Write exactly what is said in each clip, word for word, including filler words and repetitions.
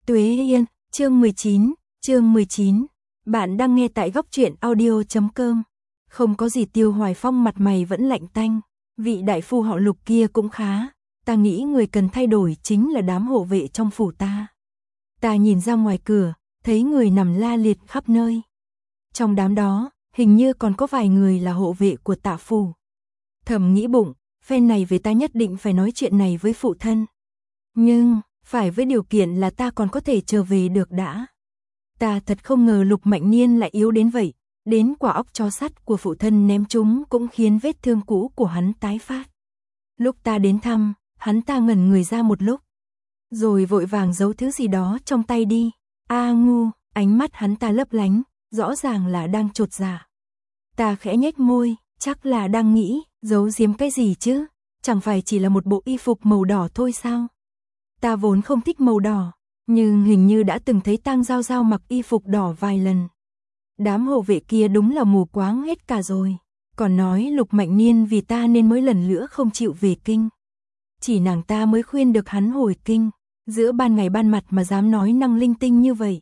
Tuế Yên, chương mười chín, chương mười chín. Bạn đang nghe tại góc truyện audio chấm com. Không có gì, Tiêu Hoài Phong mặt mày vẫn lạnh tanh. Vị đại phu họ Lục kia cũng khá. Ta nghĩ người cần thay đổi chính là đám hộ vệ trong phủ ta. Ta nhìn ra ngoài cửa, thấy người nằm la liệt khắp nơi. Trong đám đó, hình như còn có vài người là hộ vệ của Tạ phủ. Thầm nghĩ bụng, phen này về ta nhất định phải nói chuyện này với phụ thân. Nhưng, phải với điều kiện là ta còn có thể trở về được đã. Ta thật không ngờ Lục Mạnh Niên lại yếu đến vậy, đến quả óc chó sắt của phụ thân ném chúng cũng khiến vết thương cũ của hắn tái phát. Lúc ta đến thăm, hắn ta ngẩn người ra một lúc, rồi vội vàng giấu thứ gì đó trong tay đi. A ngu, ánh mắt hắn ta lấp lánh, rõ ràng là đang chột dạ. Ta khẽ nhếch môi, chắc là đang nghĩ, giấu giếm cái gì chứ, chẳng phải chỉ là một bộ y phục màu đỏ thôi sao? Ta vốn không thích màu đỏ, nhưng hình như đã từng thấy Tang Giao Giao mặc y phục đỏ vài lần. Đám hộ vệ kia đúng là mù quáng hết cả rồi, còn nói Lục Mạnh Niên vì ta nên mới lần nữa không chịu về kinh. Chỉ nàng ta mới khuyên được hắn hồi kinh, giữa ban ngày ban mặt mà dám nói năng linh tinh như vậy.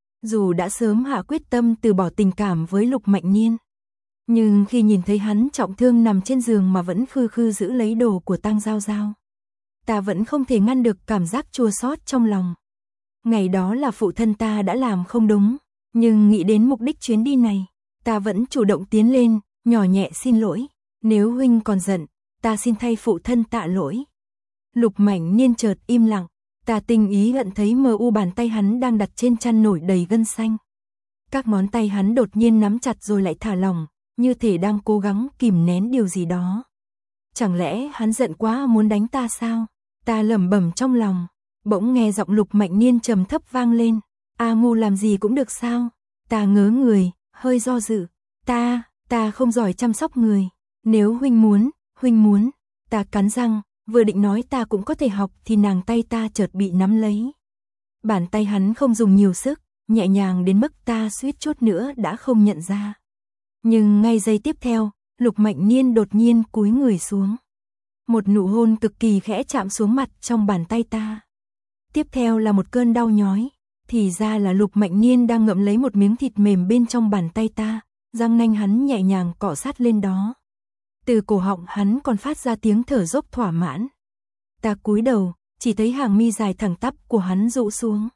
Dù đã sớm hạ quyết tâm từ bỏ tình cảm với Lục Mạnh Niên, nhưng khi nhìn thấy hắn trọng thương nằm trên giường mà vẫn khư khư giữ lấy đồ của Tang Giao Giao, ta vẫn không thể ngăn được cảm giác chua xót trong lòng. Ngày đó là phụ thân ta đã làm không đúng, nhưng nghĩ đến mục đích chuyến đi này, ta vẫn chủ động tiến lên, nhỏ nhẹ xin lỗi. Nếu huynh còn giận, ta xin thay phụ thân tạ lỗi. Lục Mạnh Niên chợt im lặng, ta tinh ý hận thấy mờ u bàn tay hắn đang đặt trên chăn nổi đầy gân xanh. Các ngón tay hắn đột nhiên nắm chặt rồi lại thả lỏng, như thể đang cố gắng kìm nén điều gì đó. Chẳng lẽ hắn giận quá muốn đánh ta sao? Ta lẩm bẩm trong lòng, bỗng nghe giọng Lục Mạnh Niên trầm thấp vang lên. A ngu làm gì cũng được sao? Ta ngớ người, hơi do dự. Ta, ta không giỏi chăm sóc người. Nếu huynh muốn, huynh muốn. Ta cắn răng, vừa định nói ta cũng có thể học thì nàng tay ta chợt bị nắm lấy. Bàn tay hắn không dùng nhiều sức, nhẹ nhàng đến mức ta suýt chút nữa đã không nhận ra. Nhưng ngay giây tiếp theo, Lục Mạnh Niên đột nhiên cúi người xuống. Một nụ hôn cực kỳ khẽ chạm xuống mặt trong bàn tay ta. Tiếp theo là một cơn đau nhói, thì ra là Lục Mạnh Niên đang ngậm lấy một miếng thịt mềm bên trong bàn tay ta, răng nanh hắn nhẹ nhàng cọ sát lên đó. Từ cổ họng hắn còn phát ra tiếng thở dốc thỏa mãn. Ta cúi đầu, chỉ thấy hàng mi dài thẳng tắp của hắn rũ xuống.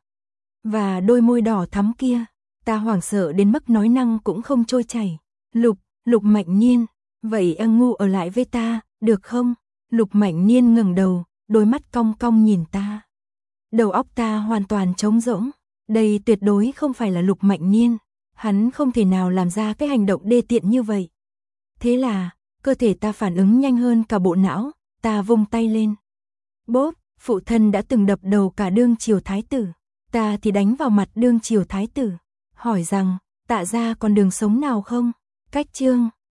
Và đôi môi đỏ thắm kia, ta hoảng sợ đến mức nói năng cũng không trôi chảy. Lục, Lục Mạnh Niên, vậy A ngu ở lại với ta, được không? Lục Mạnh Niên ngẩng đầu, đôi mắt cong cong nhìn ta. Đầu óc ta hoàn toàn trống rỗng, đây tuyệt đối không phải là Lục Mạnh Niên, hắn không thể nào làm ra cái hành động đê tiện như vậy. Thế là, cơ thể ta phản ứng nhanh hơn cả bộ não, ta vung tay lên. Bốp, phụ thân đã từng đập đầu cả đương triều thái tử, ta thì đánh vào mặt đương triều thái tử, hỏi rằng, Tạ gia còn đường sống nào không? Cách chương